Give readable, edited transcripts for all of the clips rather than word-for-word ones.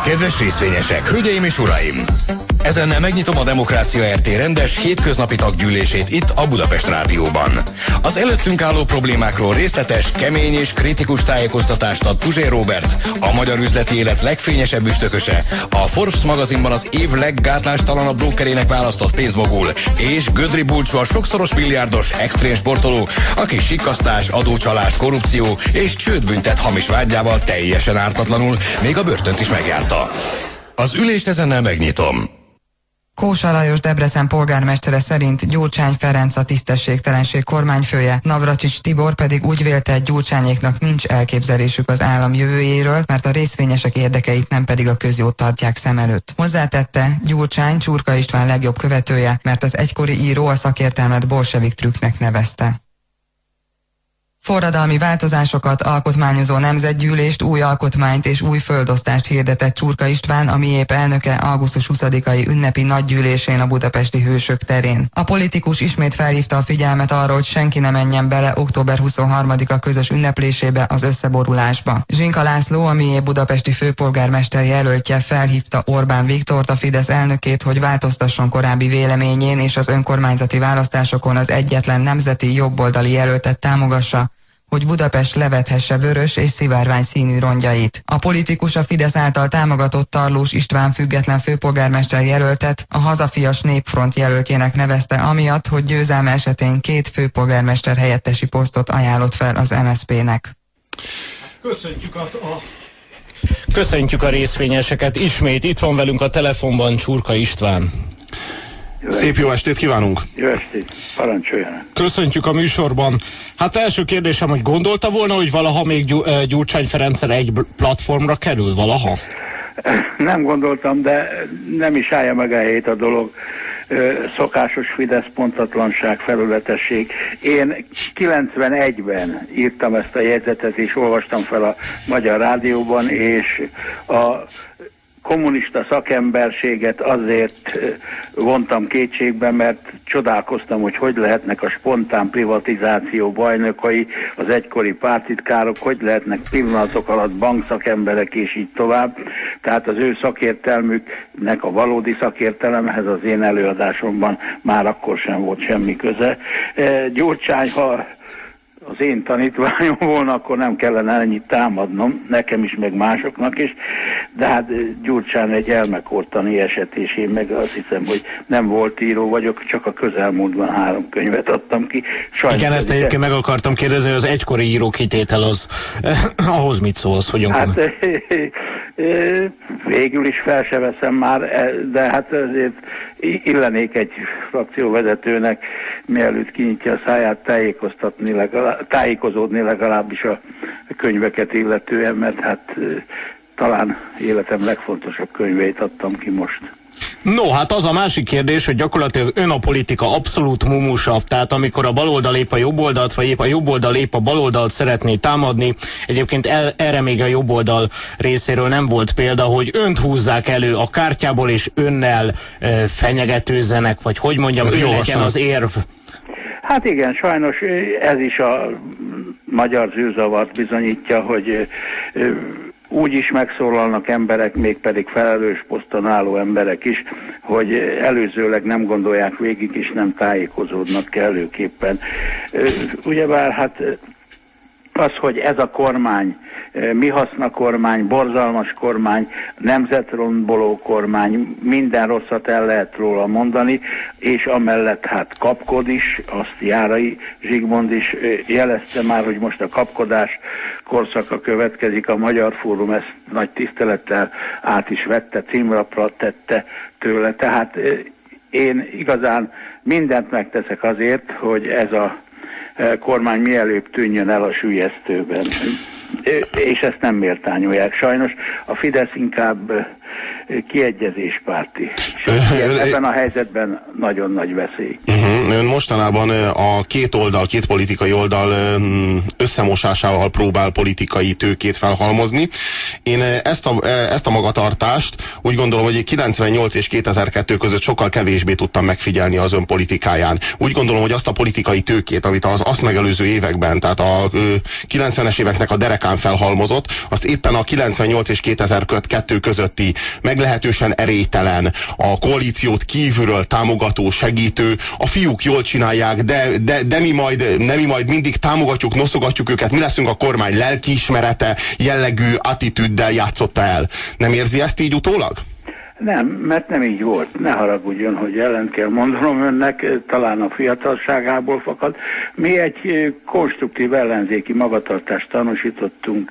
Kedves részvényesek, hölgyeim és uraim! Ezennel megnyitom a Demokrácia RT rendes hétköznapi taggyűlését itt a Budapest Rádióban. Az előttünk álló problémákról részletes, kemény és kritikus tájékoztatást ad Puzsér Róbert, a magyar üzleti élet legfényesebb üstököse, a Forbes magazinban az év leggátlástalanabb brókerének választott pénzmogul, és Gödri Bulcsú, a sokszoros milliárdos extrém sportoló, aki sikkasztás, adócsalás, korrupció és csődbüntet hamis vádjával teljesen ártatlanul még a börtönt is megjárta. Az ülést ezennel megnyitom. Kósa Lajos Debrecen polgármestere szerint Gyurcsány Ferenc a tisztességtelenség kormányfője, Navracsics Tibor pedig úgy vélte, Gyurcsányéknak nincs elképzelésük az állam jövőjéről, mert a részvényesek érdekeit nem pedig a közjót tartják szem előtt. Hozzátette, Gyurcsány Csurka István legjobb követője, mert az egykori író a szakértelmet bolsevik trükknek nevezte. Forradalmi változásokat, alkotmányozó nemzetgyűlést, új alkotmányt és új földosztást hirdetett Csurka István, a Miép elnöke augusztus 20-ai ünnepi nagygyűlésén a budapesti Hősök terén. A politikus ismét felhívta a figyelmet arra, hogy senki ne menjen bele október 23-a közös ünneplésébe, az összeborulásba. Zsinka László, a Miép budapesti főpolgármester jelöltje felhívta Orbán Viktort, a Fidesz elnökét, hogy változtasson korábbi véleményén és az önkormányzati választásokon az egyetlen nemzeti jobboldali jelöltet támogassa, hogy Budapest levethesse vörös és szivárvány színű rongyait. A politikus a Fidesz által támogatott Tarlós István független főpolgármester jelöltet a Hazafias Népfront jelöltjének nevezte, amiatt, hogy győzelme esetén 2 főpolgármester helyettesi posztot ajánlott fel az MSZP-nek. Köszöntjük a részvényeseket. Ismét itt van velünk a telefonban Csurka István. Szép jó estét kívánunk! Jó estét, parancsoljanak! Köszöntjük a műsorban. Hát első kérdésem, hogy gondolta volna, hogy valaha még Gyurcsány Ferenccel egy platformra kerül valaha? Nem gondoltam, de nem is állja meg a helyét a dolog. Szokásos Fidesz pontatlanság, felületesség. Én 91-ben írtam ezt a jegyzetet, és olvastam fel a Magyar Rádióban, és a kommunista szakemberséget azért vontam kétségbe, mert csodálkoztam, hogy lehetnek a spontán privatizáció bajnokai, az egykori pártitkárok, hogy lehetnek pillanatok alatt bankszakemberek, és így tovább. Tehát az ő szakértelmüknek a valódi szakértelemhez az én előadásomban már akkor sem volt semmi köze. Gyurcsány, ha az én tanítványom volna, akkor nem kellene ennyit támadnom, nekem is, meg másoknak is, de hát Gyurcsány egy elmekortani eset, és én meg azt hiszem, hogy nem volt író vagyok, csak a közelmúltban 3 könyvet adtam ki. Sajnos igen, ezt egyébként meg akartam kérdezni, hogy az egykori író kitétel az, ahhoz mit szólsz? Hogyan hát végül is fel se veszem már, de hát azért illenék egy frakcióvezetőnek, mielőtt kinyitja a száját, tájékozódni legalábbis a könyveket illetően, mert hát talán életem legfontosabb könyveit adtam ki most. No, hát az a másik kérdés, hogy gyakorlatilag ön a politika abszolút mumusabb, tehát amikor a baloldal lép a jobboldalt, vagy épp a jobboldal lép a baloldalt szeretné támadni, egyébként erre még a jobboldal részéről nem volt példa, hogy önt húzzák elő a kártyából, és önnel fenyegetőzzenek, vagy hogy mondjam, ön legyen az érv. Hát igen, sajnos ez is a magyar zűrzavart bizonyítja, hogy úgy is megszólalnak emberek, mégpedig felelős poszton álló emberek is, hogy előzőleg nem gondolják végig, és nem tájékozódnak kellőképpen. Ugyebár hát az, hogy ez a kormány, mi haszna kormány, borzalmas kormány, nemzetromboló kormány, minden rosszat el lehet róla mondani, és amellett hát kapkod is, azt Járai Zsigmond is jelezte már, hogy most a kapkodás korszaka következik, a Magyar Fórum ezt nagy tisztelettel át is vette, címlapra tette tőle, tehát én igazán mindent megteszek azért, hogy ez a kormány mielőbb tűnjön el a süllyesztőben. És ezt nem méltányolják. Sajnos a Fidesz inkább kiegyezéspárti. Ebben a helyzetben nagyon nagy veszély. Ön mostanában a két politikai oldal összemosásával próbál politikai tőkét felhalmozni. Én ezt a magatartást úgy gondolom, hogy 98 és 2002 között sokkal kevésbé tudtam megfigyelni az ön politikáján. Úgy gondolom, hogy azt a politikai tőkét, amit az azt megelőző években, tehát a 90-es éveknek a derekán felhalmozott, azt éppen a 98 és 2002 közötti meglehetősen erélytelen, a koalíciót kívülről támogató, segítő, a fiúk jól csinálják, de mi majd mindig támogatjuk, noszogatjuk őket, mi leszünk a kormány lelkiismerete jellegű attitűddel játszotta el. Nem érzi ezt így utólag? Nem, mert nem így volt. Ne haragudjon, hogy ellent kell mondanom önnek, talán a fiatalságából fakad. Mi egy konstruktív ellenzéki magatartást tanúsítottunk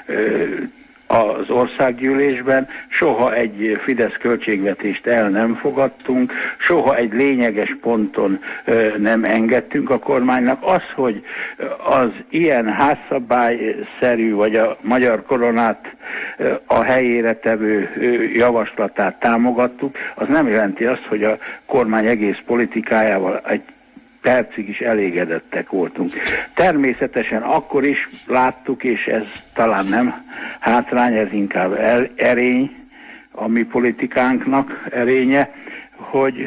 az országgyűlésben, soha egy Fidesz költségvetést el nem fogadtunk, soha egy lényeges ponton nem engedtünk a kormánynak. Az, hogy az ilyen házszabályszerű, vagy a magyar koronát a helyére tevő javaslatát támogattuk, az nem jelenti azt, hogy a kormány egész politikájával egy percig is elégedettek voltunk. Természetesen akkor is láttuk, és ez talán nem hátrány, ez inkább erény, a mi politikánknak erénye, hogy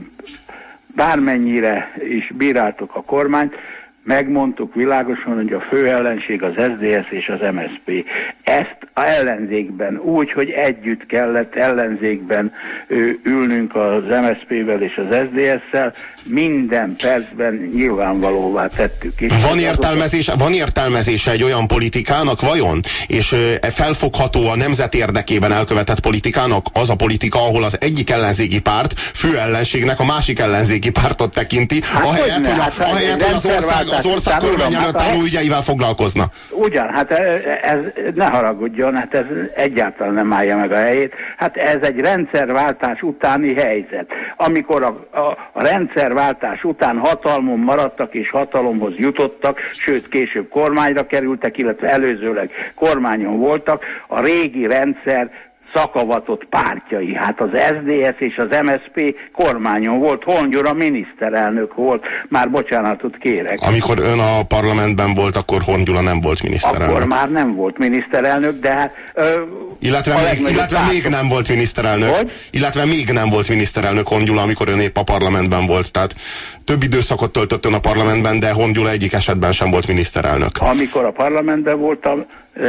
bármennyire is bíráltuk a kormányt, megmondtuk világosan, hogy a fő ellenség az SZDSZ és az MSZP. Ezt a ellenzékben úgy, hogy együtt kellett ellenzékben ülnünk az MSZP-vel és az SZDSZ-szel, minden percben nyilvánvalóvá tettük. És van értelmezése egy olyan politikának vajon? És felfogható a nemzet érdekében elkövetett politikának az a politika, ahol az egyik ellenzéki párt fő ellenségnek a másik ellenzéki pártot tekinti, ahelyett, hogy az ország kormány előtt álló ügyeivel foglalkozna. Ugyan, hát ez ne haragudjon, hát ez egyáltalán nem állja meg a helyét. Hát ez egy rendszerváltás utáni helyzet. Amikor a rendszerváltás után hatalmon maradtak és hatalomhoz jutottak, sőt később kormányra kerültek, illetve előzőleg kormányon voltak, a régi rendszer szakavatott pártjai. Hát az SZDSZ és az MSZP kormányon volt, Horn Gyula miniszterelnök volt, már bocsánatot kérek. Amikor ön a parlamentben volt, akkor Horn Gyula nem volt miniszterelnök. Akkor már nem volt miniszterelnök, de hát... Illetve még nem volt miniszterelnök. Hogy? Illetve még nem volt miniszterelnök Horn Gyula, amikor ön épp a parlamentben volt. Tehát több időszakot töltött ön a parlamentben, de Horn Gyula egyik esetben sem volt miniszterelnök. Amikor a parlamentben voltam...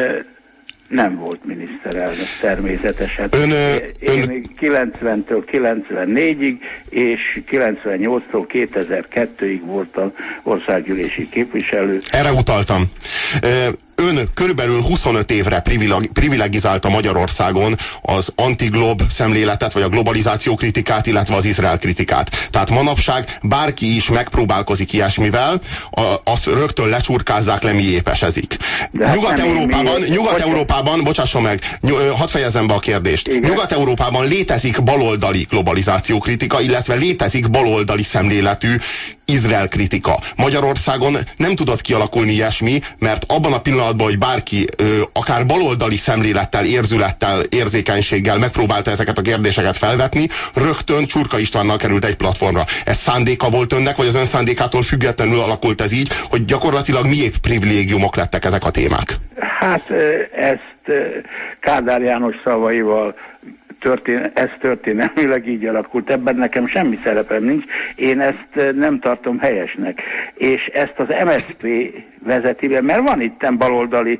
nem volt miniszterelnök természetesen. Én 90-től 94-ig és 98-tól 2002-ig voltam országgyűlési képviselő. Erre utaltam. Ön körülbelül 25 évre privilegizálta Magyarországon az antiglob szemléletet, vagy a globalizáció kritikát, illetve az Izrael kritikát. Tehát manapság bárki is megpróbálkozik ilyesmivel, azt rögtön lecsurkázzák le, miépesezik. Nyugat-Európában, bocsásson meg, hadd fejezzem be a kérdést. Nyugat-Európában létezik baloldali globalizáció kritika, illetve létezik baloldali szemléletű Izrael kritika. Magyarországon nem tudott kialakulni ilyesmi, mert abban a pillanatban, hogy bárki akár baloldali szemlélettel, érzülettel, érzékenységgel megpróbálta ezeket a kérdéseket felvetni, rögtön Csurka Istvánnal került egy platformra. Ez szándéka volt önnek, vagy az ön szándékától függetlenül alakult ez így, hogy gyakorlatilag miépp privilégiumok lettek ezek a témák? Hát ezt Kádár János szavaival ez történelmileg így alakult, ebben nekem semmi szerepem nincs, én ezt nem tartom helyesnek. És ezt az MSZP vezeti be, mert van itten baloldali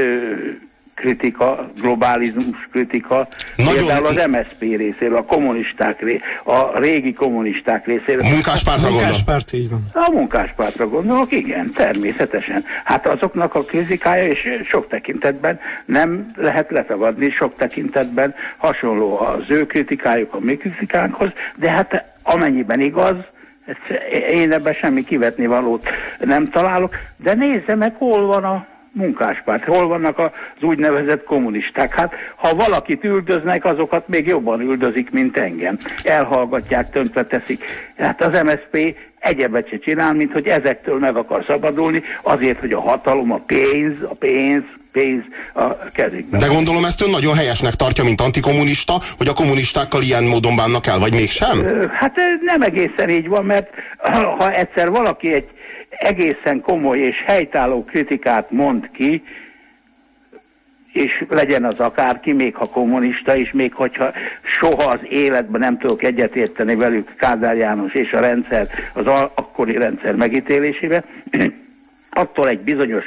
kritika, globalizmus kritika, például az MSZP részéről, a kommunisták a régi kommunisták részéről. A munkáspártra munkáspárt, így van. A munkáspártra gondolok, igen, természetesen. Hát azoknak a kritikája, és sok tekintetben nem lehet letagadni, sok tekintetben hasonló az ő kritikájuk a mi kritikánkhoz, de hát amennyiben igaz, én ebben semmi kivetni valót nem találok, de nézze meg, hol van a munkáspárt, hol vannak az úgynevezett kommunisták. Hát, ha valakit üldöznek, azokat még jobban üldözik, mint engem. Elhallgatják, tönkreteszik. Hát az MSZP egyebet se csinál, mint hogy ezektől meg akar szabadulni, azért, hogy a hatalom, a pénz pénz a kezükben. De gondolom ezt ön nagyon helyesnek tartja, mint antikommunista, hogy a kommunistákkal ilyen módon bánnak el, vagy mégsem? Hát nem egészen így van, mert ha egyszer valaki egy egészen komoly és helytálló kritikát mond ki, és legyen az akárki, még ha kommunista is, még hogyha soha az életben nem tudok egyetérteni velük, Kádár János és a rendszer, az akkori rendszer megítélésébe, attól egy bizonyos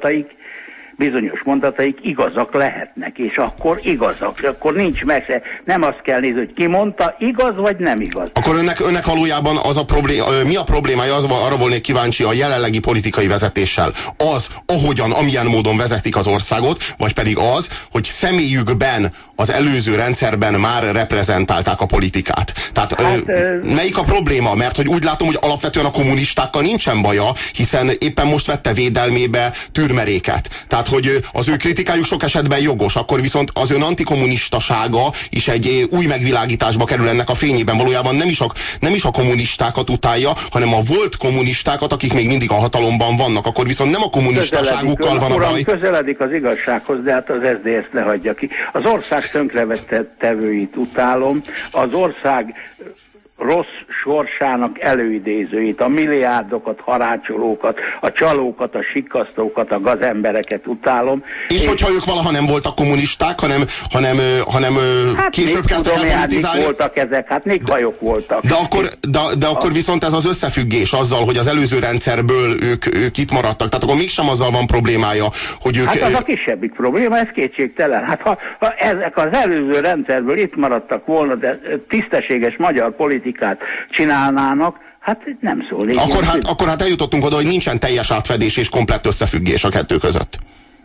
mondataik igazak lehetnek, és akkor igazak, akkor nincs mese, nem azt kell nézni, hogy ki mondta, igaz vagy nem igaz. Akkor önnek valójában az a probléma, mi a problémája, arra volnék kíváncsi a jelenlegi politikai vezetéssel? Az, ahogyan, amilyen módon vezetik az országot, vagy pedig az, hogy személyükben az előző rendszerben már reprezentálták a politikát. Tehát melyik a probléma? Mert hogy úgy látom, hogy alapvetően a kommunistákkal nincsen baja, hiszen éppen most vette védelmébe Türmeréket. Tehát, hogy az ő kritikájuk sok esetben jogos, akkor viszont az ön antikommunistasága is egy új megvilágításba kerül ennek a fényében. Valójában nem is a kommunistákat utálja, hanem a volt kommunistákat, akik még mindig a hatalomban vannak. Akkor viszont nem a kommunistaságukkal van a baj. Közeledik az igazsághoz, de hát az SZDSZ ne hagyja ki. Az ország tönkrevettevőit utálom, az ország rossz sorsának előidézőit, a milliárdokat, harácsolókat, a csalókat, a sikkasztókat, a gazembereket utálom. És hogyha ők valaha nem voltak kommunisták, hanem hát később kezdtek el politizálni? voltak ezek, hát nékhajok voltak. De akkor viszont ez az összefüggés azzal, hogy az előző rendszerből ők itt maradtak. Tehát akkor mégsem azzal van problémája, hogy ők... Hát az a kisebbik probléma, ez kétségtelen. Hát ha ezek az előző rendszerből itt maradtak volna, de tisztességes magyar politikát csinálnának, hát nem szól. Akkor hát eljutottunk oda, hogy nincsen teljes átfedés és komplett összefüggés a kettő között.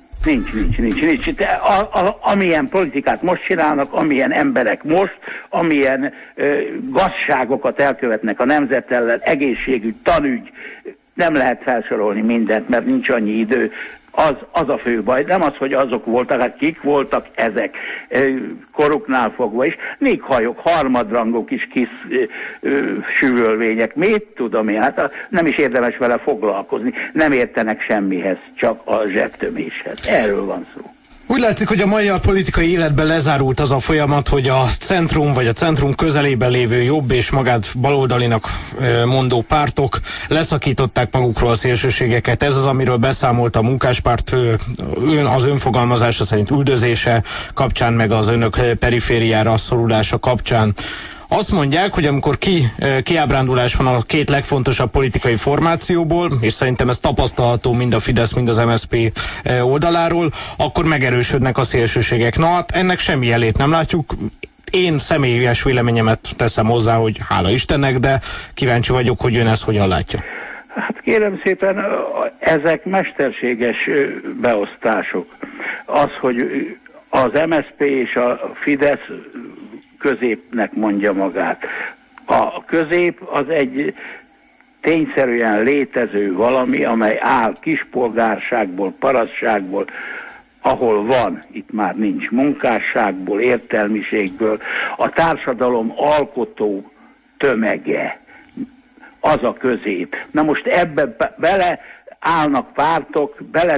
Nincs. De amilyen politikát most csinálnak, amilyen emberek most, amilyen gazságokat elkövetnek a nemzet ellen, egészségügy, tanügy, nem lehet felsorolni mindent, mert nincs annyi idő. Az a fő baj, nem az, hogy azok voltak, hát kik voltak ezek, koruknál fogva is, néghajok, harmadrangú kis süvölvények, mit tudom én, hát nem is érdemes vele foglalkozni, nem értenek semmihez, csak a zsebtöméshez. Erről van szó. Úgy látszik, hogy a magyar politikai életben lezárult az a folyamat, hogy a centrum vagy a centrum közelében lévő jobb és magát baloldalinak mondó pártok leszakították magukról a szélsőségeket. Ez az, amiről beszámolt a Munkáspárt az önfogalmazása szerint üldözése kapcsán, meg az önök perifériára szorulása kapcsán. Azt mondják, hogy amikor kiábrándulás van a két legfontosabb politikai formációból, és szerintem ez tapasztalható mind a Fidesz, mind az MSZP oldaláról, akkor megerősödnek a szélsőségek. Na hát ennek semmi jelét nem látjuk. Én személyes véleményemet teszem hozzá, hogy hála Istennek, de kíváncsi vagyok, hogy ön ezt hogyan látja. Hát kérem szépen, ezek mesterséges beosztások. Az, hogy az MSZP és a Fidesz középnek mondja magát. A közép az egy tényszerűen létező valami, amely áll kispolgárságból, parasztságból, ahol van, itt már nincs munkásságból, értelmiségből, a társadalom alkotó tömege, az a közép. Na most ebbe bele állnak pártok,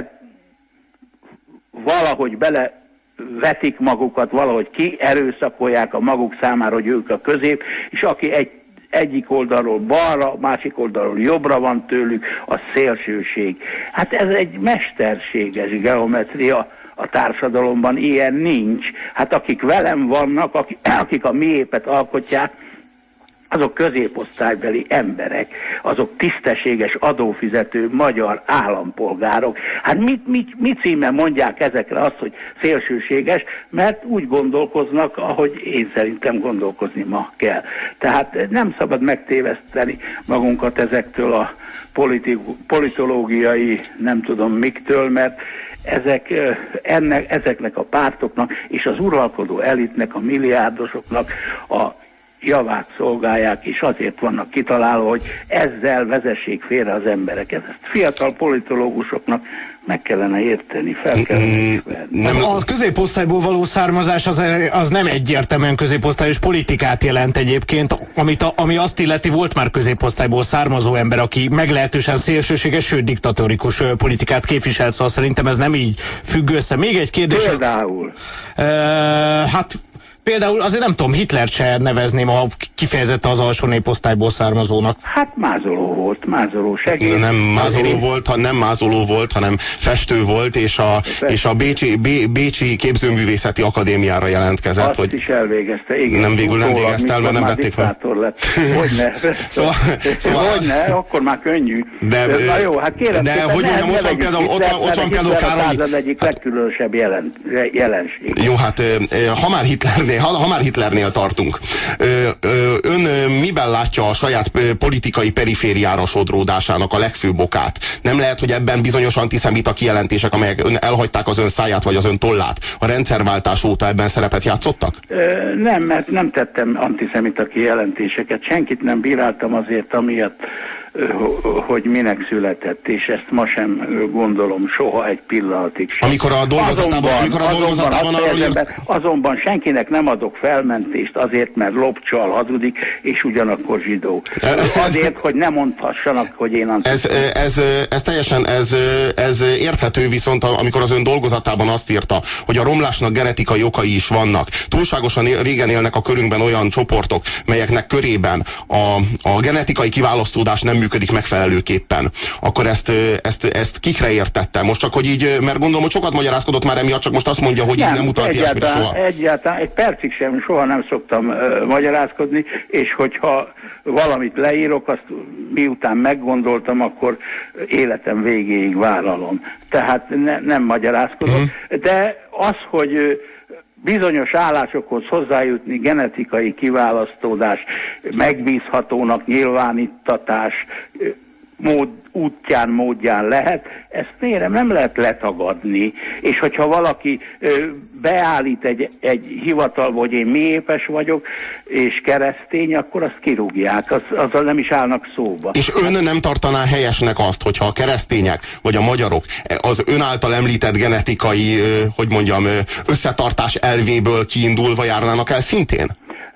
valahogy vetik magukat, valahogy kierőszakolják a maguk számára, hogy ők a közép, és aki egyik oldalról balra, másik oldalról jobbra van tőlük, a szélsőség. Hát ez egy mesterséges geometria a társadalomban, ilyen nincs. Hát akik velem vannak, akik a miépet alkotják, azok középosztálybeli emberek, azok tisztességes adófizető magyar állampolgárok. Hát mit címen mondják ezekre azt, hogy szélsőséges, mert úgy gondolkoznak, ahogy én szerintem gondolkozni ma kell. Tehát nem szabad megtéveszteni magunkat ezektől a politológiai nem tudom miktől, mert ezeknek a pártoknak és az uralkodó elitnek, a milliárdosoknak javát szolgálják, és azért vannak kitalálva, hogy ezzel vezessék félre az embereket. Ezt fiatal politológusoknak meg kellene érteni, fel kellene ismerni. A középosztályból való származás az nem egyértelműen középosztályos politikát jelent egyébként, ami azt illeti, volt már középosztályból származó ember, aki meglehetősen szélsőséges, sőt diktatórikus politikát képviselt, szóval szerintem ez nem így függ össze. Még egy kérdés. Például? Hát például azért nem tudom, Hitlert se nevezném a kifejezetten az alsó néposztályból származónak. Hát mázoló volt, mázoló segéd. Nem mázoló volt, hanem festő volt, és a Bécsi Képzőművészeti Akadémiára jelentkezett. Azt hogy is elvégezte, igen. Nem, végül nem végezte el, mert nem vették fel. Hogyne, akkor már könnyű. Na jó, hát kérem, de hogy mondjam, ott van például Károly. Az egyik legkülönösebb jelenség. Jó, hát ha már Hitlernél tartunk, ön miben látja a saját politikai perifériára sodródásának a legfőbb okát? Nem lehet, hogy ebben bizonyos antiszemita kijelentések, amelyek elhagyták az ön száját vagy az ön tollát, a rendszerváltás óta ebben szerepet játszottak? Nem, mert nem tettem antiszemita kijelentéseket. Senkit nem bíráltam azért, amiatt, hogy minek született, és ezt ma sem gondolom soha egy pillanatig sem. Amikor a dolgozatában arról írt... Azonban senkinek nem adok felmentést azért, mert lopcsal, hazudik, és ugyanakkor zsidó. Azért, hogy ne mondhassanak, hogy én ez teljesen ez érthető, viszont amikor az ön dolgozatában azt írta, hogy a romlásnak genetikai okai is vannak. Túlságosan régen élnek a körünkben olyan csoportok, melyeknek körében a genetikai kiválasztódás nem működik megfelelőképpen, akkor ezt kikre értette? Most csak, hogy így, mert gondolom, hogy sokat magyarázkodott már emiatt, csak most azt mondja, hogy így nem utalt ilyesmire soha. Egyáltalán, egy percig sem, soha nem szoktam magyarázkodni, és hogyha valamit leírok, azt miután meggondoltam, akkor életem végéig vállalom. Tehát nem magyarázkodom. De az, hogy bizonyos állásokhoz hozzájutni, genetikai kiválasztódás, megbízhatónak nyilváníttatás módján lehet, ezt nem lehet letagadni. És hogyha valaki beállít egy hivatalba, hogy én mélyépes vagyok, és keresztény, akkor azt kirúgják, azzal nem is állnak szóba. És ön nem tartaná helyesnek azt, hogyha a keresztények, vagy a magyarok az ön által említett genetikai, összetartás elvéből kiindulva járnának el szintén?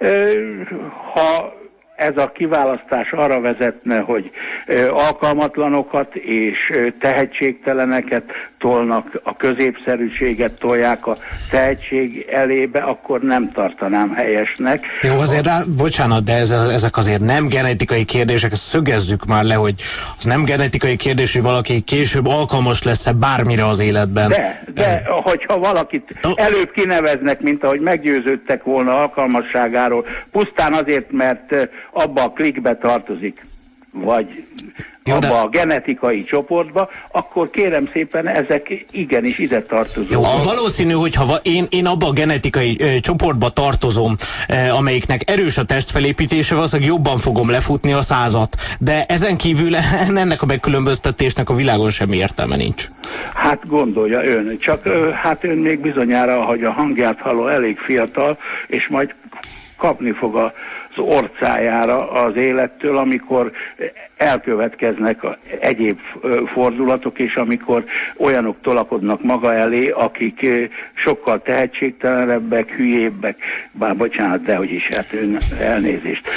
Ha ez a kiválasztás arra vezetne, hogy alkalmatlanokat és tehetségteleneket tolnak, a középszerűséget tolják a tehetség elébe, akkor nem tartanám helyesnek. Jó, azért bocsánat, de ezek azért nem genetikai kérdések, ezt szögezzük már le, hogy az nem genetikai kérdés, hogy valaki később alkalmas lesz-e bármire az életben. De hogyha valakit előbb kineveznek, mint ahogy meggyőződtek volna alkalmasságáról, pusztán azért, mert abba a klikbe tartozik, vagy abba a genetikai csoportba, akkor kérem szépen, ezek igenis ide tartozók. Jó, valószínű, hogyha én abba a genetikai csoportba tartozom, amelyiknek erős a testfelépítése, valószínűleg jobban fogom lefutni a 100-at. De ezen kívül ennek a megkülönböztetésnek a világon semmi értelme nincs. Hát gondolja ön, csak hát ön még bizonyára, hogy a hangját halló, elég fiatal, és majd kapni fog az orcájára az élettől, amikor elkövetkeznek egyéb fordulatok, és amikor olyanok tolakodnak maga elé, akik sokkal tehetségtelenebbek, hülyébbek, bár bocsánat, dehogy is, hát ön elnézést,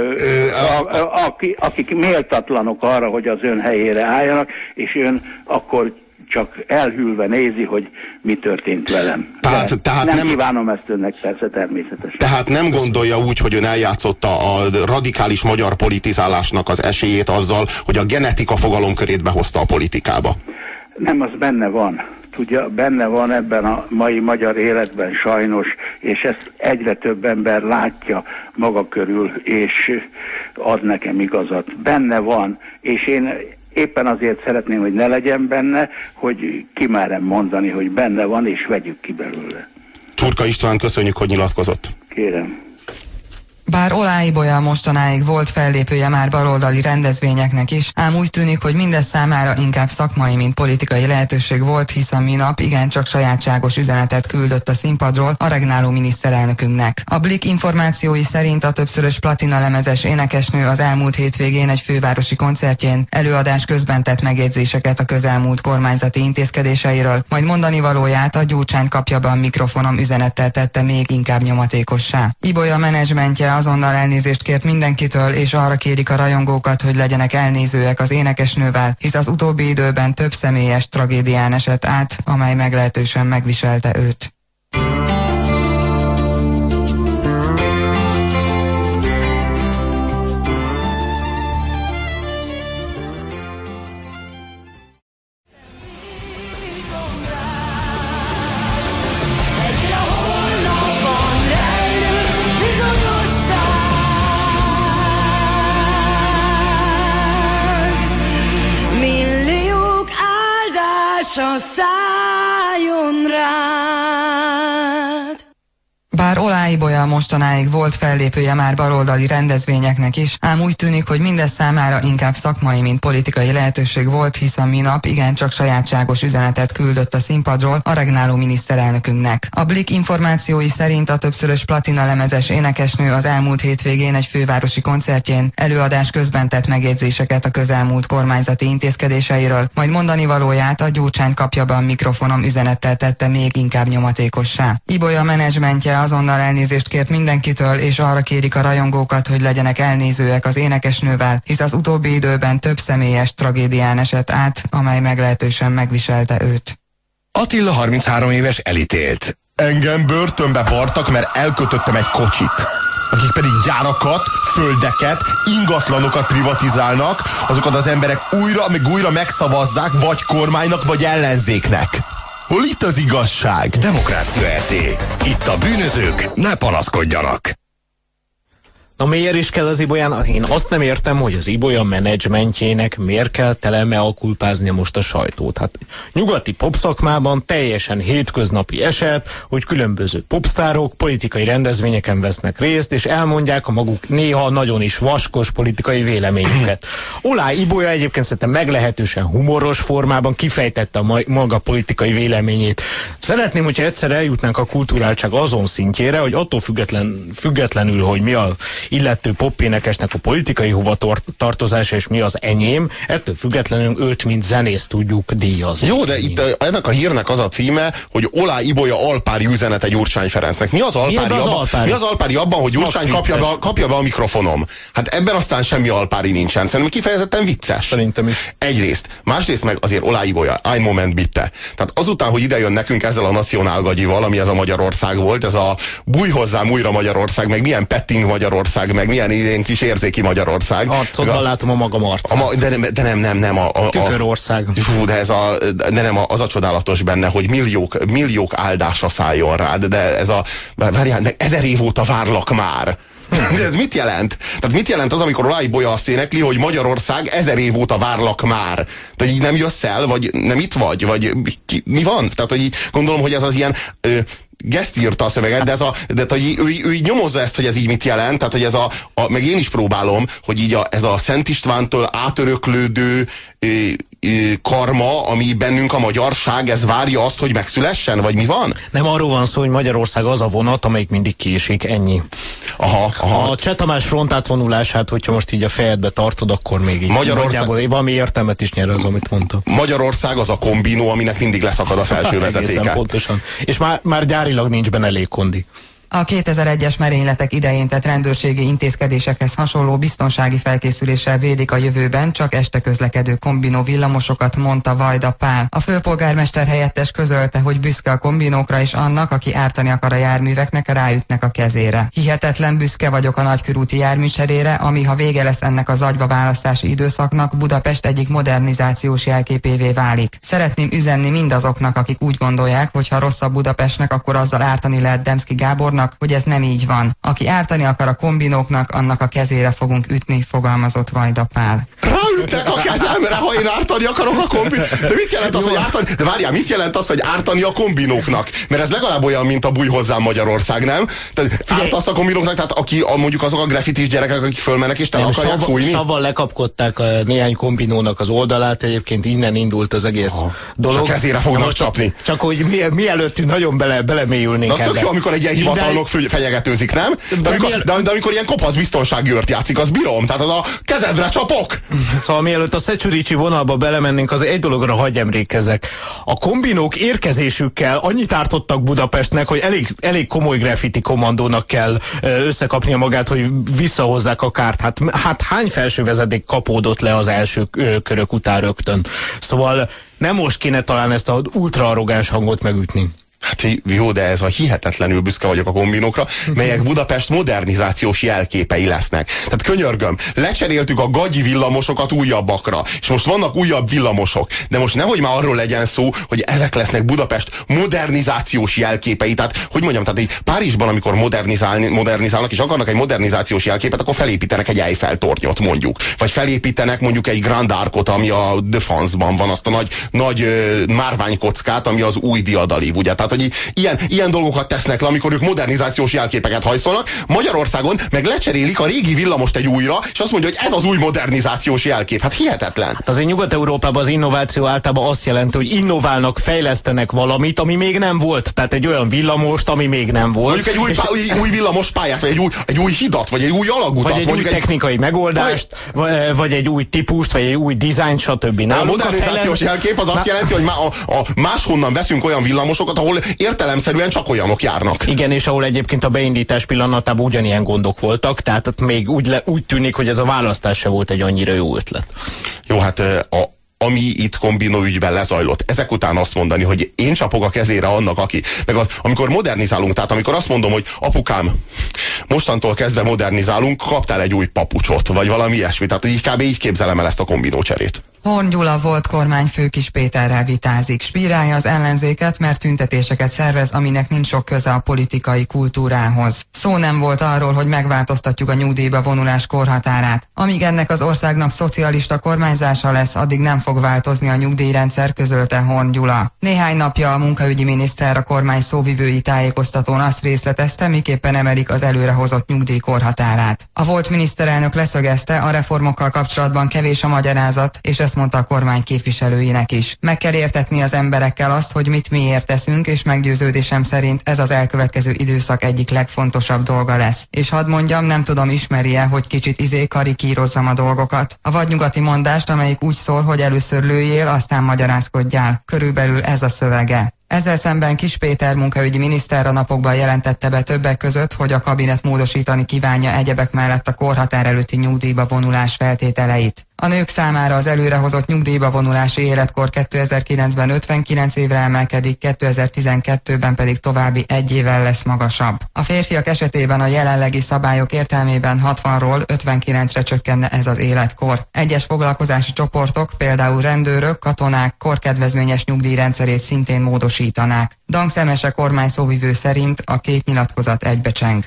akik méltatlanok arra, hogy az ön helyére álljanak, és ön akkor csak elhűlve nézi, hogy mi történt velem. Tehát nem kívánom ezt önnek, persze, természetesen. Tehát nem gondolja úgy, hogy ön eljátszotta a radikális magyar politizálásnak az esélyét azzal, hogy a genetika fogalomkörét behozta a politikába? Nem, az benne van. Tudja, benne van ebben a mai magyar életben sajnos, és ezt egyre több ember látja maga körül, és ad nekem igazat. Benne van, és én éppen azért szeretném, hogy ne legyen benne, hogy kimerem mondani, hogy benne van, és vegyük ki belőle. Csurka István, köszönjük, hogy nyilatkozott. Kérem. Bár Oláh Ibolya mostanáig volt fellépője már baloldali rendezvényeknek is, ám úgy tűnik, hogy mindez számára inkább szakmai, mint politikai lehetőség volt, hisz a minap igencsak sajátságos üzenetet küldött a színpadról a regnáló miniszterelnökünknek. A Blick információi szerint a többszörös platinalemezes énekesnő az elmúlt hétvégén egy fővárosi koncertjén előadás közben tett megjegyzéseket a közelmúlt kormányzati intézkedéseiről, majd mondani valóját a Gyurcsány kapja be a mikrofonom üzenettel tette még inkább nyomatékossá. Ibolya menedzsmentje azonnal elnézést kért mindenkitől, és arra kérik a rajongókat, hogy legyenek elnézőek az énekesnővel, hisz az utóbbi időben több személyes tragédián esett át, amely meglehetősen megviselte őt. Szálljon rád. Bár Oláh Ibolya mostanáig volt fellépője már baloldali rendezvényeknek is, ám úgy tűnik, hogy mindez számára inkább szakmai, mint politikai lehetőség volt, hisz a minap igencsak sajátságos üzenetet küldött a színpadról a regnáló miniszterelnökünknek. A Blick információi szerint a többszörös platinalemezes énekesnő az elmúlt hétvégén egy fővárosi koncertjén előadás közben tett megjegyzéseket a közelmúlt kormányzati intézkedéseiről, majd mondani valóját a Gyurcsány kapja be a mikrofonom üzenettel tette még inkább nyomatékossá. Ibolya menedzsmentje azonnal elnézést kért mindenkitől, és arra kérik a rajongókat, hogy legyenek elnézőek az énekesnővel, hisz az utóbbi időben több személyes tragédián esett át, amely meglehetősen megviselte őt. Attila 33 éves elítélt. Engem börtönbe vartak, mert elkötöttem egy kocsit. Akik pedig gyárakat, földeket, ingatlanokat privatizálnak, azokat az emberek újra megszavazzák, vagy kormánynak, vagy ellenzéknek. Hol itt az igazság? Demokrácia RT. Itt a bűnözők ne panaszkodjanak. Na miért is kell az Ibolyának? Én azt nem értem, hogy az Ibolya menedzsmentjének miért kell telemeakulpáznia most a sajtót. Hát nyugati popszakmában teljesen hétköznapi eset, hogy különböző popstárok politikai rendezvényeken vesznek részt, és elmondják a maguk néha nagyon is vaskos politikai véleményüket. Oláh Ibolya egyébként szerintem meglehetősen humoros formában kifejtette a maga politikai véleményét. Szeretném, hogyha egyszer eljutnánk a kulturáltság azon szintjére, hogy attól függetlenül, hogy mi a illető popénekesnek a politikai hovatartozása és mi az enyém, ettől függetlenül őt, mint zenész tudjuk díjazni. Jó, de itt ennek a hírnek az a címe, hogy Oláh Ibolya alpári üzenete Gyurcsány Ferencnek. Mi az alpári abban, hogy Gyurcsány kapja be a mikrofonom? Hát ebben aztán semmi alpári nincsen. Szerintem kifejezetten vicces. Szerintem is. Egyrészt. Másrészt meg azért Oláh Ibolya, ein Moment bitte. Tehát azután, hogy idejön nekünk ezzel a nacionálgagyival, ami ez a Magyarország volt, ez a bújj hozzám újra Magyarország, meg milyen petting Magyarország, meg milyen ilyen kis érzéki Magyarország. Arcodban látom a magam arcát. De nem. A tükörország. Fú, de az a csodálatos benne, hogy milliók áldása szálljon rád, de várjál, meg 1000 év óta várlak már. De ez mit jelent? Tehát mit jelent az, amikor Oláh Ibolya azt énekli, hogy Magyarország 1000 év óta várlak már? Tehát így nem jössz el, vagy nem itt vagy mi van? Tehát, hogy így gondolom, hogy ez az ilyen... Geszt írta a szöveget, de ő így nyomozza ezt, hogy ez így mit jelent, tehát hogy ez meg én is próbálom, hogy így ez a Szent Istvántól átöröklődő karma, ami bennünk a magyarság, ez várja azt, hogy megszülessen, vagy mi van? Nem arról van szó, hogy Magyarország az a vonat, amelyik mindig késik, ennyi. Aha. A Cseh Tamás frontátvonulását, hogyha most így a fejedbe tartod, akkor még így nagyjából valami értelmet is nyer az, amit mondtam. Magyarország az a kombinó, aminek mindig leszakad a felső vezetéke. Pontosan. És már gyárilag nincs benne légkondi. A 2001-es merényletek idején tett rendőrségi intézkedésekhez hasonló biztonsági felkészüléssel védik a jövőben csak este közlekedő kombinó villamosokat, mondta Vajda Pál. A főpolgármester helyettes közölte, hogy büszke a kombinókra és annak, aki ártani akar a járműveknek, ráütnek a kezére. Hihetetlen büszke vagyok a nagykörúti járműcserére, ami, ha vége lesz ennek az agyba választási időszaknak, Budapest egyik modernizációs jelképévé válik. Szeretném üzenni mindazoknak, akik úgy gondolják, hogy ha rossz a Budapestnek, akkor azzal ártani lehet Demszky Gábornak, hogy ez nem így van. Aki ártani akar a kombinóknak, annak a kezére fogunk ütni, fogalmazott Vajda Pál. Leütnek a kezemre, ha én ártani akarok a kombinóknak. De mit jelent az, hogy ártani? De várjál, mit jelent az, hogy ártani a kombinóknak? Mert ez legalább olyan, mint a búj hozzám Magyarország, nem? Tehát ártasz a kombinóknak, tehát mondjuk azok a graffitis gyerekek, akik fölmennek és te akarják fújni. Savval lekapkodták néhány kombinónak az oldalát, egyébként innen indult az egész dolog. Csak kezére fognak csapni. Csak hogy mielőtt nagyon belemélyülnénk ebbe. Az tök jó, amikor egy ilyen hivatalnok fenyegetőzik, nem? De amikor ilyen kopasz biztonsági őrt játszik, az bírom. Tehát az a kezedre csapok. Szóval mielőtt a Szecsurici vonalba belemennénk, az egy dologra hagyj emlékezzek. A kombinók érkezésükkel annyit ártottak Budapestnek, hogy elég komoly graffiti kommandónak kell összekapnia magát, hogy visszahozzák a kárt. Hát hány felsővezeték kapódott le az első körök után rögtön. Szóval nem most kéne talán ezt az ultra arrogáns hangot megütni. Hát jó, de ez a hihetetlenül büszke vagyok a kombinókra, melyek Budapest modernizációs jelképei lesznek. Tehát könyörgöm, lecseréltük a gagyi villamosokat újabbakra, és most vannak újabb villamosok, de most nehogy már arról legyen szó, hogy ezek lesznek Budapest modernizációs jelképei. Tehát, hogy mondjam, tehát így Párizsban, amikor modernizálnak, és akarnak egy modernizációs jelképet, akkor felépítenek egy Eiffel-tornyot mondjuk. Vagy felépítenek mondjuk egy Grand Arcot, ami a De France-ban van, azt a nagy márványkockát, ami az új diadalív, ugye? Tehát, hogy ilyen dolgokat tesznek le, amikor ők modernizációs jelképeket hajszolnak. Magyarországon meg lecserélik a régi villamost egy újra, és azt mondja, hogy ez az új modernizációs jelkép. Hát hihetetlen. Hát azért Nyugat-Európában az innováció általában azt jelenti, hogy innoválnak, fejlesztenek valamit, ami még nem volt. Tehát egy olyan villamost, ami még nem volt. Mondjuk egy új villamos pályát, vagy egy új hidat, vagy egy új alagutat. Vagy egy új technikai megoldást, vagy egy új típust, vagy egy új dizájnt, stb. A modernizációs jelkép az azt jelenti, hogy máshonnan veszünk olyan villamosokat, ahol értelemszerűen csak olyanok járnak. Igen, és ahol egyébként a beindítás pillanatában ugyanilyen gondok voltak, tehát még úgy tűnik, hogy ez a választás se volt egy annyira jó ötlet. Jó, hát ami itt kombinó ügyben lezajlott, ezek után azt mondani, hogy én csapok a kezére annak, aki... amikor modernizálunk, tehát amikor azt mondom, hogy apukám, mostantól kezdve modernizálunk, kaptál egy új papucsot, vagy valami ilyesmi. Tehát így képzelem el ezt a kombinó cserét. Horn Gyula volt kormányfő Kis Péterrel vitázik. Spírálja az ellenzéket, mert tüntetéseket szervez, aminek nincs sok köze a politikai kultúrához. Szó nem volt arról, hogy megváltoztatjuk a nyugdíjba vonulás korhatárát. Amíg ennek az országnak szocialista kormányzása lesz, addig nem fog változni a nyugdíjrendszer, közölte Horn Gyula. Néhány napja a munkaügyi miniszter a kormány szóvivői tájékoztatón azt részletezte, miképpen emelik az előrehozott nyugdíjkorhatárát. A volt miniszterelnök leszögezte, a reformokkal kapcsolatban kevés a magyarázat, és ezt mondta a kormány képviselőinek is. Meg kell értetni az emberekkel azt, hogy mit miért teszünk, és meggyőződésem szerint ez az elkövetkező időszak egyik legfontosabb dolga lesz. És hadd mondjam, nem tudom, ismeri-e, hogy kicsit karikírozzam a dolgokat. A vadnyugati mondást, amelyik úgy szól, hogy először lőjél, aztán magyarázkodjál. Körülbelül ez a szövege. Ezzel szemben Kis Péter munkaügyi miniszter a napokban jelentette be többek között, hogy a kabinet módosítani kívánja egyebek mellett a korhatár előtti nyugdíjba vonulás feltételeit. A nők számára az előrehozott nyugdíjba vonulási életkor 2009-ben 59 évre emelkedik, 2012-ben pedig további 1 évvel lesz magasabb. A férfiak esetében a jelenlegi szabályok értelmében 60-ról 59-re csökkenne ez az életkor. Egyes foglalkozási csoportok, például rendőrök, katonák korkedvezményes nyugdíjrendszerét szintén módosítanák. Dank Szemese kormányszóvivő szerint a két nyilatkozat egybecseng.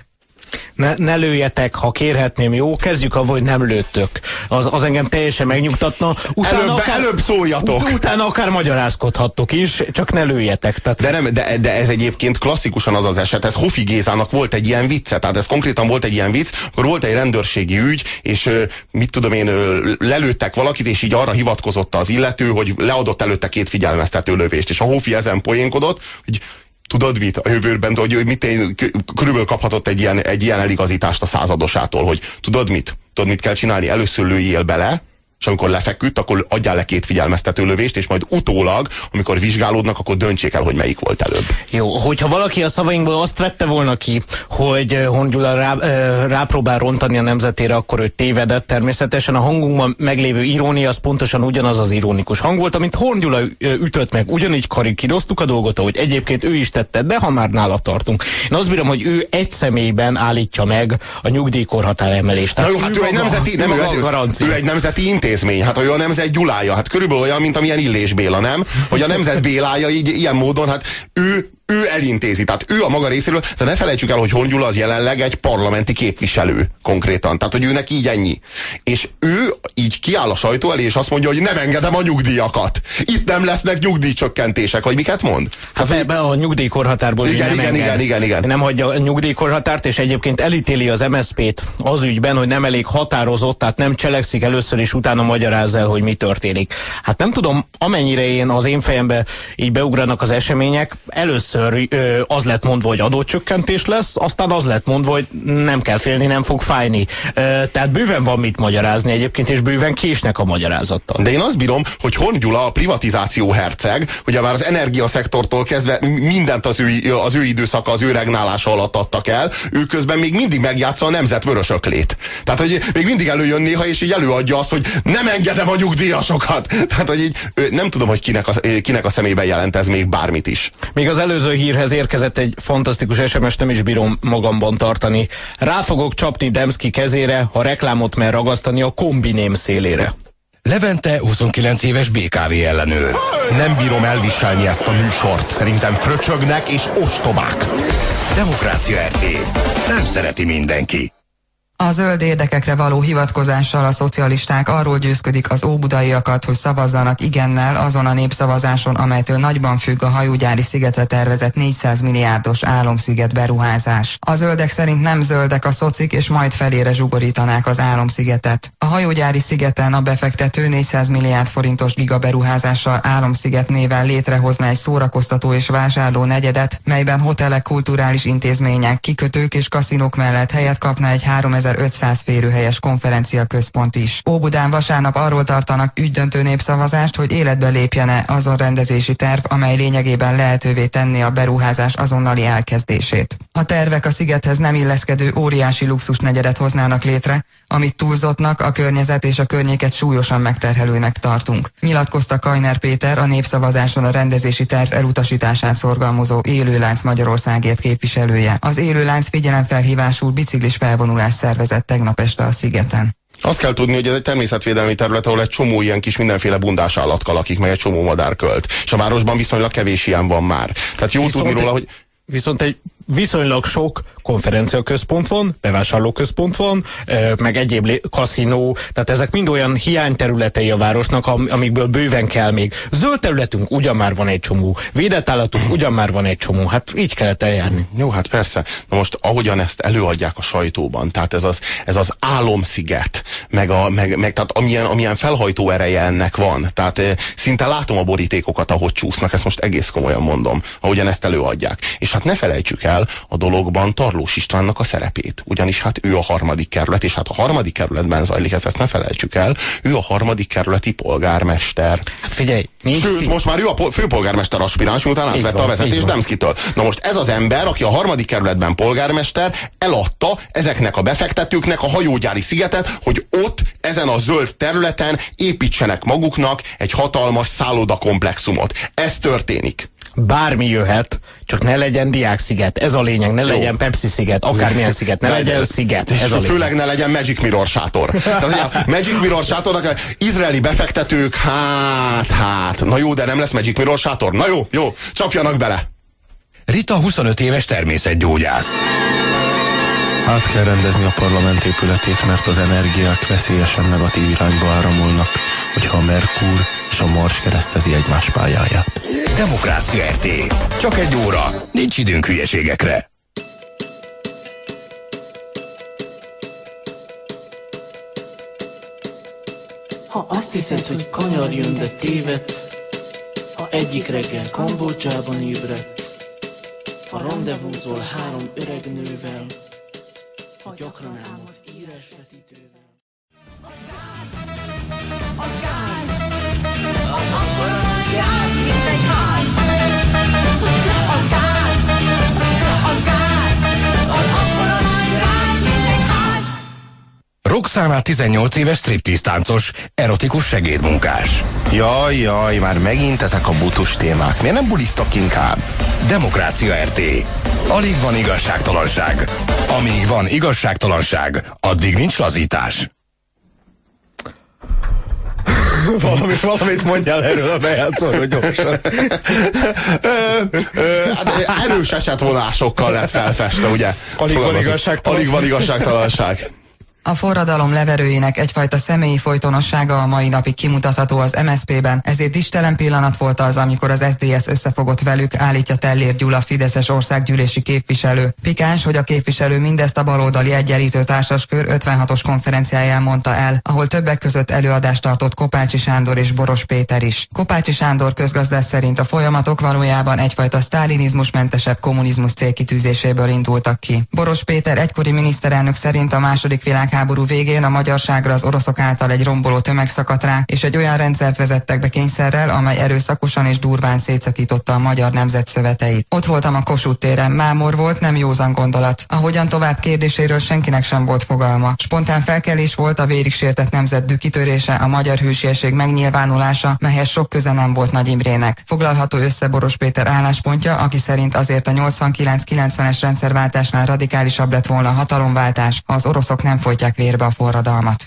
Ne lőjetek, ha kérhetném, jó? Kezdjük avval, hogy nem lőttök. Az engem teljesen megnyugtatna. Előbb szóljatok. Utána akár magyarázkodhattok is, csak ne lőjetek. Tehát... De ez egyébként klasszikusan az eset. Ez Hofi Gézának volt egy ilyen vicce. Tehát ez konkrétan volt egy ilyen vicc, akkor volt egy rendőrségi ügy, és mit tudom én, lelőttek valakit, és így arra hivatkozott az illető, hogy leadott előtte 2 figyelmeztető lövést. És a Hofi ezen poénkodott, hogy tudod mit? A jövőben, hogy körülbelül kaphatott egy ilyen eligazítást a századosától, hogy tudod mit kell csinálni? Először lőjél bele, és amikor lefeküdt, akkor adjál le 2 figyelmeztető lövést, és majd utólag, amikor vizsgálódnak, akkor döntsék el, hogy melyik volt előbb. Jó, hogyha valaki a szavainkból azt vette volna ki, hogy Horn Gyula rápróbál rontani a nemzetére, akkor ő tévedett. Természetesen a hangunkban meglévő irónia az pontosan ugyanaz az ironikus hang volt, amit Horn Gyula ütött meg. Ugyanígy karikíroztuk a dolgot, ahogy egyébként ő is tette, de ha már nála tartunk. Én azt bírom, hogy ő egy személyben állítja meg a nyugdíjkorhatár emelést. Na jó, hát ő egy nemzeti intézmény. Hát ő a nemzet Gyulája, hát körülbelül olyan, mint amilyen Illés Béla, nem? Hogy a nemzet Bélája így ilyen módon, hát ő ő elintézi, tehát ő a maga részéről, de ne felejtsük el, hogy Horn Gyula az jelenleg egy parlamenti képviselő konkrétan, tehát hogy őnek így ennyi. És ő így kiáll a sajtó elé, és azt mondja, hogy nem engedem a nyugdíjakat. Itt nem lesznek nyugdíjcsökkentések, vagy miket mond? Hát ebbe a nyugdíjkorhatárból igen. Nem hagyja a nyugdíjkorhatárt, és egyébként elítéli az MSZP-t az ügyben, hogy nem elég határozott, tehát nem cselekszik először, és utána magyaráz el, hogy mi történik. Hát nem tudom, amennyire az én fejembe így beugranak az események, először az lett mondva, hogy adócsökkentés lesz, aztán az lett mondva, hogy nem kell félni, nem fog fájni. Tehát bőven van mit magyarázni egyébként, és bőven késnek a magyarázattal. De én azt bírom, hogy Horn Gyula a privatizáció herceg, hogy már az energiaszektortól kezdve mindent az ő időszaka, az ő regnálása alatt adtak el, ő közben még mindig megjátsza a nemzet vörösöklét. Tehát, hogy még mindig előjön néha, és így előadja azt, hogy nem engedem a nyugdíjasokat. Tehát, hogy így nem tudom, hogy kinek a szemében jelent ez még bármit is. Még az előző hírhez érkezett egy fantasztikus SMS, nem is bírom magamban tartani. Rá fogok csapni Demszky kezére, ha reklámot mer ragasztani a kombiném szélére. Levente 29 éves BKV ellenőr. Nem bírom elviselni ezt a műsort. Szerintem fröcsögnek és ostobák. Demokrácia RT. Nem szereti mindenki. A zöld érdekekre való hivatkozással a szocialisták arról győzködik az óbudaiakat, hogy szavazzanak igennel azon a népszavazáson, amelytől nagyban függ a hajógyári szigetre tervezett 400 milliárdos álomsziget beruházás. A zöldek szerint nem zöldek a szocik, és majd felére zsugorítanák az álomszigetet. A hajógyári szigeten a befektető 400 milliárd forintos gigaberuházással álomsziget néven létrehozna egy szórakoztató és vásárló negyedet, melyben hotelek, kulturális intézmények, kikötők és kaszinók mellett helyet kapna egy 3500 férőhelyes konferenciaközpont is. Óbudán vasárnap arról tartanak ügydöntő népszavazást, hogy életbe lépjene azon rendezési terv, amely lényegében lehetővé tenné a beruházás azonnali elkezdését. A tervek a szigethez nem illeszkedő óriási luxusnegyedet hoznának létre, amit túlzottnak, a környezet és a környéket súlyosan megterhelőnek tartunk. Nyilatkozta Kajner Péter, a népszavazáson a rendezési terv elutasítását szorgalmazó Élőlánc Magyarországért képviselője. Az Élőlánc figyelemfelhívásul biciklis felvonulás szervezett tegnap este a szigeten. Azt kell tudni, hogy ez egy természetvédelmi terület, ahol egy csomó ilyen kis mindenféle bundás állatka lakik, meg egy csomó madárkölt. És a városban viszonylag kevés ilyen van már. Tehát jó tudni róla, hogy... Viszont egy viszonylag sok konferenciaközpont van, bevásárlóközpont van, meg egyéb kaszinó, tehát ezek mind olyan hiányterületei a városnak, amikből bőven kell még. Zöld területünk ugyan már van egy csomó, védett állatunk ugyan már van egy csomó, hát így kellett eljárni. Jó, hát persze. Na most ahogyan ezt előadják a sajtóban, tehát ez az álomsziget, tehát amilyen felhajtó ereje ennek van, tehát szinte látom a borítékokat, ahogy csúsznak, ezt most egész komolyan mondom, ahogyan ezt előadják. És hát ne felejtsük el a dologban Tarlós Istvánnak a szerepét. Ugyanis hát ő a 3. kerület, és hát a 3. kerületben zajlik, ezt ne felejtsük el, ő a 3. kerületi polgármester. Hát figyelj, sőt, most már ő a főpolgármester aspiráns, miután átvette a vezetést Demszkytől. Na most ez az ember, aki a 3. kerületben polgármester, eladta ezeknek a befektetőknek a hajógyári szigetet, hogy ott, ezen a zöld területen építsenek maguknak egy hatalmas szállodakomplexumot. Ez történik. Bármi jöhet, csak ne legyen Diáksziget. Ez a lényeg, ne legyen Pepsi sziget, akármilyen sziget, ne legyen sziget. Ez a főleg ne legyen Magic Mirror sátor. Tehát a Magic Mirror sátornak izraeli befektetők, hát, na jó, de nem lesz Magic Mirror sátor. Na jó, csapjanak bele. Rita 25 éves természetgyógyász. Át kell rendezni a parlament épületét, mert az energiák veszélyesen negatív irányba áramolnak, hogyha a Merkur és a Mars keresztezi egymás pályáját. Demokrácia RT. Csak egy óra. Nincs időnk hülyeségekre. Ha azt hiszed, hogy kanyar jön, de tévedsz, ha egyik reggel Kambodzsában ébredt, ha rendezvúzol 3 öreg nővel, ha gyakran álmodsz íres vetítővel. Az gáz, az akkor olyan gáz, mint egy ház. Az gáz, az gáz, az akkor olyan gáz, mint egy ház. Roxana 18 éves striptease táncos, erotikus segédmunkás. Jaj, már megint ezek a butus témák. Miért nem bulisztok inkább? Demokrácia RT. Alig van igazságtalanság. Amíg van igazságtalanság, addig nincs lazítás. Valamit mondjál erről a bejátszóról gyorsan. Erős esetvonásokkal lett felfestve, ugye? Alig van igazságtalanság. A forradalom leverőinek egyfajta személyi folytonossága a mai napig kimutatható az MSZP-ben, ezért dicstelen pillanat volt az, amikor az SZDSZ összefogott velük, állítja Tellér Gyula, fideszes országgyűlési képviselő. Pikáns, hogy a képviselő mindezt a baloldali egyenlítő társaskör 56-os konferenciáján mondta el, ahol többek között előadást tartott Kopácsi Sándor és Boros Péter is. Kopácsi Sándor közgazdász szerint a folyamatok valójában egyfajta sztálinizmusmentesebb kommunizmus célkitűzéséből indultak ki. Boros Péter egykori miniszterelnök szerint a második világháború végén a magyarságra az oroszok által egy romboló tömeg szakadt rá, és egy olyan rendszert vezettek be kényszerrel, amely erőszakosan és durván szétszakította a magyar nemzet szöveteit. Ott voltam a Kossuth téren, mámor volt, nem józan gondolat. Ahogyan tovább kérdéséről senkinek sem volt fogalma. Spontán felkelés volt, a vérig sértett nemzet dükitörése, a magyar hősiesség megnyilvánulása, melyhez sok köze nem volt Nagy Imrének. Foglalható össze Boros Péter álláspontja, aki szerint azért a 89-90-es rendszerváltásnál radikálisabb lett volna a hatalomváltás, ha az oroszok nem folytják vérbe a forradalmat.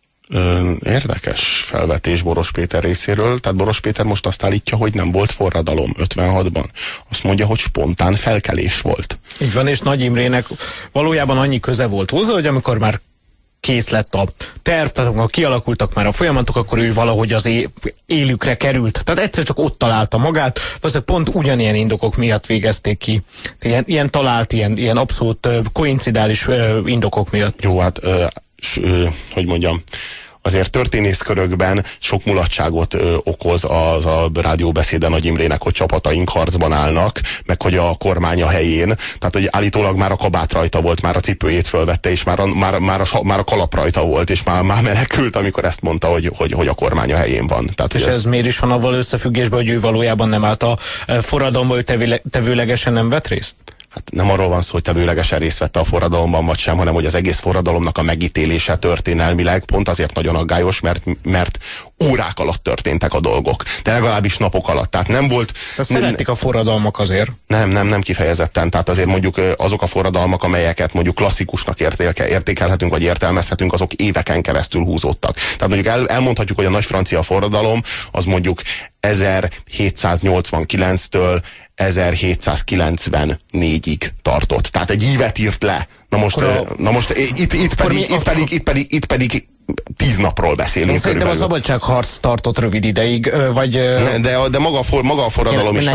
Érdekes felvetés Boros Péter részéről. Tehát Boros Péter most azt állítja, hogy nem volt forradalom 56-ban. Azt mondja, hogy spontán felkelés volt. Így van, és Nagy Imrének valójában annyi köze volt hozzá, hogy amikor már kész lett a terv, tehát amikor kialakultak már a folyamatok, akkor ő valahogy az élükre került. Tehát egyszer csak ott találta magát, valószínűleg pont ugyanilyen indokok miatt végezték ki. Ilyen abszolút koincidális indokok miatt. Jó, hát hogy mondjam, azért történészkörökben sok mulatságot okoz az a rádióbeszéden Nagy Imrének, hogy csapataink harcban állnak, meg hogy a kormány a helyén. Tehát, hogy állítólag már a kabát rajta volt, már a cipőjét fölvette, és már a kalap rajta volt, és már menekült, amikor ezt mondta, hogy a kormány a helyén van. Tehát, és ez miért is van avval összefüggésben, hogy ő valójában nem állt a forradalomba, ő tevőlegesen nem vett részt? Hát nem arról van szó, hogy tevőlegesen részt vette a forradalomban, vagy sem, hanem hogy az egész forradalomnak a megítélése történelmileg pont azért nagyon aggályos, mert órák alatt történtek a dolgok. De legalábbis napok alatt. Tehát nem volt... Szeretik a forradalmak azért? Nem kifejezetten. Tehát azért mondjuk azok a forradalmak, amelyeket mondjuk klasszikusnak értékelhetünk, vagy értelmezhetünk, azok éveken keresztül húzódtak. Tehát mondjuk elmondhatjuk, hogy a nagy francia forradalom az mondjuk 1789-től 1794-ig tartott. Tehát egy ívet írt le. Na most itt pedig 10 napról beszélünk. Szerintem a szabadságharc tartott rövid ideig, vagy... De maga a forradalom is.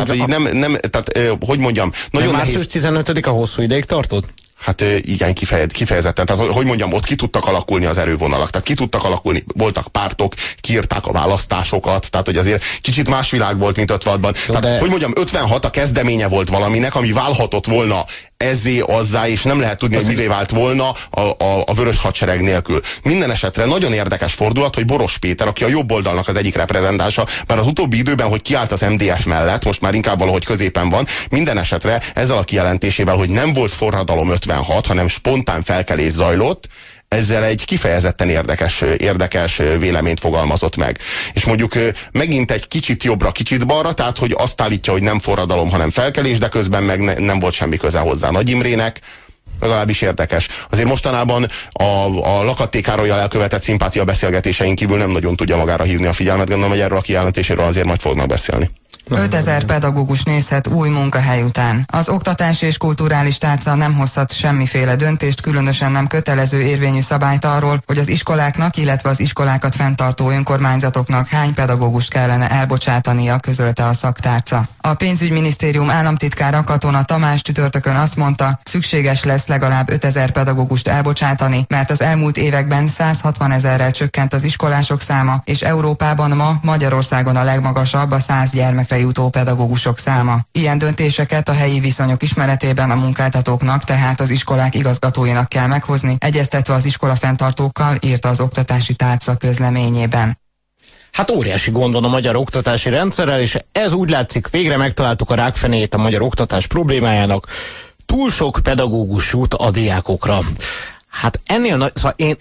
Hogy mondjam... Nagyon március 15-a hosszú ideig tartott? Hát igen, kifejezetten. Tehát, hogy mondjam, ott ki tudtak alakulni az erővonalak. Tehát ki tudtak alakulni, voltak pártok, kiírták a választásokat, tehát hogy azért kicsit más világ volt, mint 56-ban. Tehát, hogy mondjam, 56 a kezdeménye volt valaminek, ami válhatott volna ezzé, azzá, és nem lehet tudni, hogy mivé vált volna a vörös hadsereg nélkül. Minden esetre nagyon érdekes fordulat, hogy Boros Péter, aki a jobb oldalnak az egyik reprezentánsa, már az utóbbi időben, hogy kiállt az MDF mellett, most már inkább valahogy középen van, minden esetre ezzel a kijelentésével, hogy nem volt forradalom 56, hanem spontán felkelés zajlott, ezzel egy kifejezetten érdekes véleményt fogalmazott meg. És mondjuk megint egy kicsit jobbra, kicsit balra, tehát hogy azt állítja, hogy nem forradalom, hanem felkelés, de közben meg nem volt semmi köze hozzá Nagy Imrének. Legalábbis érdekes. Azért mostanában a Lakaté Károlyal elkövetett szimpátia beszélgetéseink kívül nem nagyon tudja magára hívni a figyelmet, gondolom, hogy erről a kijelentéséről azért majd fognak beszélni. 5000 pedagógus nézhet új munkahely után. Az oktatási és kulturális tárca nem hozhat semmiféle döntést, különösen nem kötelező érvényű szabályt arról, hogy az iskoláknak, illetve az iskolákat fenntartó önkormányzatoknak hány pedagógust kellene elbocsátania, közölte a szaktárca. A pénzügyminisztérium államtitkára Katona Tamás csütörtökön azt mondta, szükséges lesz legalább 5000 pedagógust elbocsátani, mert az elmúlt években 160 000-rel csökkent az iskolások száma, és Európában ma Magyarországon a legmagasabb a 100 gyermekre jutó pedagógusok száma. Ilyen döntéseket a helyi viszonyok ismeretében a munkáltatóknak, tehát az iskolák igazgatóinak kell meghozni, egyeztetve az iskolafenntartókkal, írta az oktatási tárca közleményében. Hát óriási gond van a magyar oktatási rendszerrel, és ez úgy látszik, végre megtaláltuk a rákfenéjét a magyar oktatás problémájának. Túl sok pedagógus jut a diákokra. Hát ennél szóval én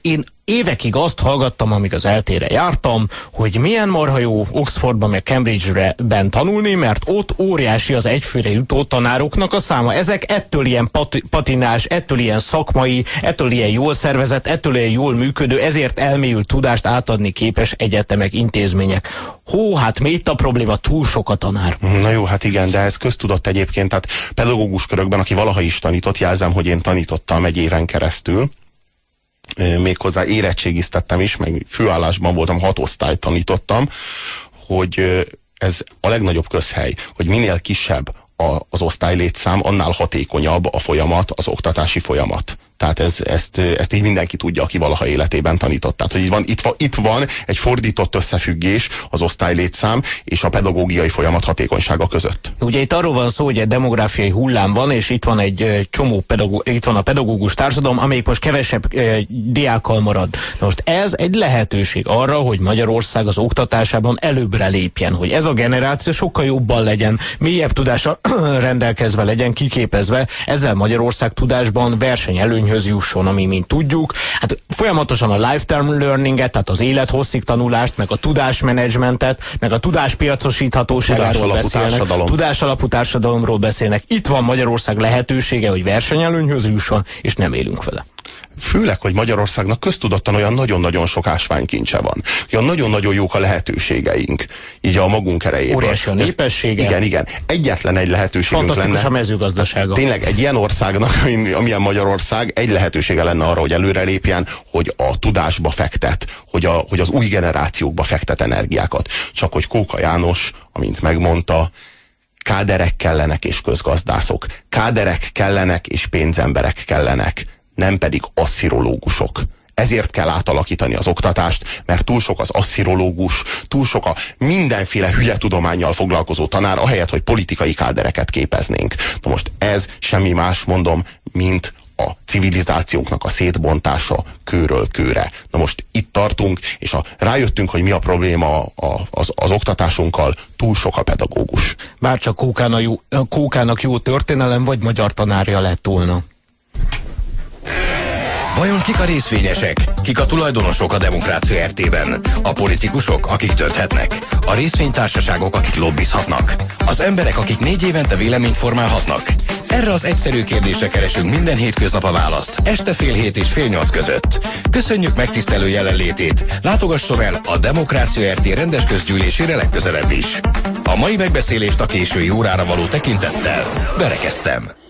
évekig azt hallgattam, amíg az eltére jártam, hogy milyen marha jó Oxfordban, meg Cambridge-ben tanulni, mert ott óriási az egyfőre jutó tanároknak a száma. Ezek ettől ilyen patinás, ettől ilyen szakmai, ettől ilyen jól szervezett, ettől ilyen jól működő, ezért elmélyült tudást átadni képes egyetemek, intézmények. Hát mi itt a probléma? Túl sok a tanár. Na jó, hát igen, de ez köztudott egyébként, tehát pedagógus körökben, aki valaha is tanított, jelzem, hogy én tanítottam egy éven keresztül, méghozzá érettségiztettem is, meg főállásban voltam, 6 osztályt tanítottam, hogy ez a legnagyobb közhely, hogy minél kisebb az osztálylétszám, annál hatékonyabb a folyamat, az oktatási folyamat. Tehát ezt így mindenki tudja, aki valaha életében tanított. Tehát, hogy itt van egy fordított összefüggés az osztálylétszám és a pedagógiai folyamat hatékonysága között. Ugye itt arról van szó, hogy egy demográfiai hullám van, és itt van egy csomó itt van a pedagógus társadalom, amelyik most kevesebb diákkal marad. Na most ez egy lehetőség arra, hogy Magyarország az oktatásában előbbre lépjen, hogy ez a generáció sokkal jobban legyen, mélyebb tudással rendelkezve legyen, kiképezve, ezzel Magyarország tudásban versenyelőnyhöz jusson, ami, mint tudjuk, hát folyamatosan a lifetime learninget, tehát az élethosszig tanulást, meg a tudásmenedzsmentet, meg a tudáspiacosíthatóságáról beszélnek, tudásalapú társadalomról beszélnek. Itt van Magyarország lehetősége, hogy versenyelőnyhöz jusson, és nem élünk vele. Főleg, hogy Magyarországnak köztudottan olyan nagyon-nagyon sok ásványkincse van. Olyan nagyon-nagyon jók a lehetőségeink, így a magunk erejéből. Óriási a népessége. Igen. Egyetlen egy lehetőségünk lenne. Fantasztikus a mezőgazdasága. Tényleg egy ilyen országnak, amilyen Magyarország, egy lehetősége lenne arra, hogy előrelépjen, hogy a tudásba fektet, hogy az új generációkba fektet energiákat. Csak hogy Kóka János, amint megmondta, káderek kellenek és közgazdászok. Káderek kellenek és pénzemberek kellenek, nem pedig asszirológusok. Ezért kell átalakítani az oktatást, mert túl sok az asszirológus, túl sok a mindenféle hülye tudománnyal foglalkozó tanár, ahelyett, hogy politikai kádereket képeznénk. Na most ez semmi más, mondom, mint a civilizációnknak a szétbontása kőről kőre. Na most itt tartunk, és rájöttünk, hogy mi a probléma az oktatásunkkal, túl sok a pedagógus. Bárcsak Kókának jó történelem, vagy magyar tanárja lett volna. Vajon kik a részvényesek? Kik a tulajdonosok a Demokrácia RT-ben? A politikusok, akik dönthetnek? A részvénytársaságok, akik lobbizhatnak? Az emberek, akik 4 évente véleményt formálhatnak? Erre az egyszerű kérdésre keresünk minden hétköznap a választ. Este 7:30 és 7:30 között. Köszönjük megtisztelő jelenlétét. Látogasson el a Demokrácia RT rendes közgyűlésére legközelebb is. A mai megbeszélést a késői órára való tekintettel berekeztem.